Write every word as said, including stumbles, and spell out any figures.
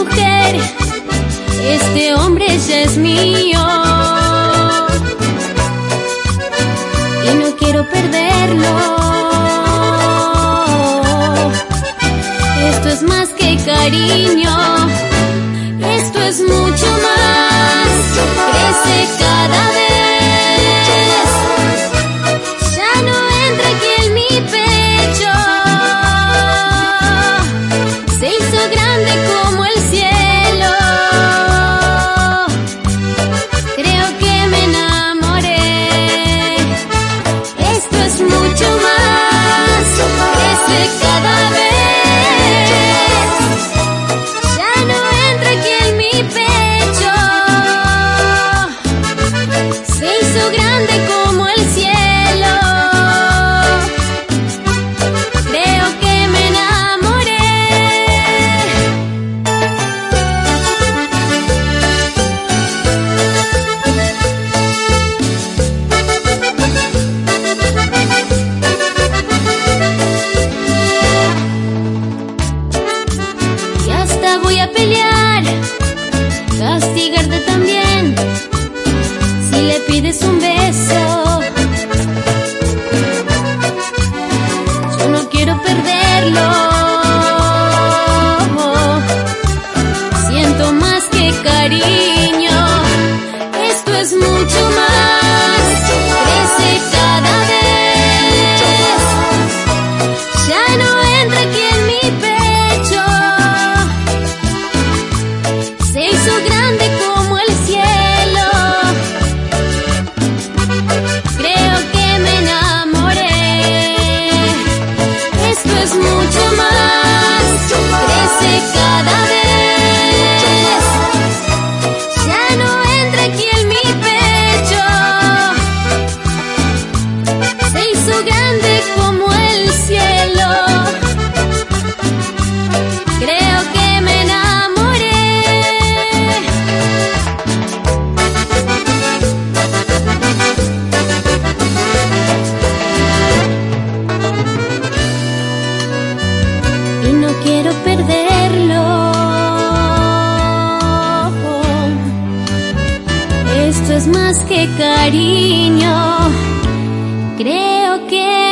mujer, este hombre ya es mío y no quiero perderlo. Esto es más que cariño, esto es mucho más, crece cada vez. Ya no entra aquí en mi pecho, se hizo grande como el cielo. Creo que me enamoré, esto es mucho más, crece cada vez. Ya no entra aquí en mi pecho, se hizo grande como el cielo. Creo que me enamoré. Y hasta voy a pelear, castigarte también, si le pides un beso. Yo no quiero perderlo, siento más que cariño, esto es mucho más, crece cada vez. Ya no entra aquí en mi pecho, se hizo grande como el cielo. Creo que me enamoré, esto es mucho más, crece cada vez. Ya no entra aquí en mi pecho, se hizo grande como el cielo. Creo que me enamoré. Y no quiero perderlo, esto es más que cariño, creo que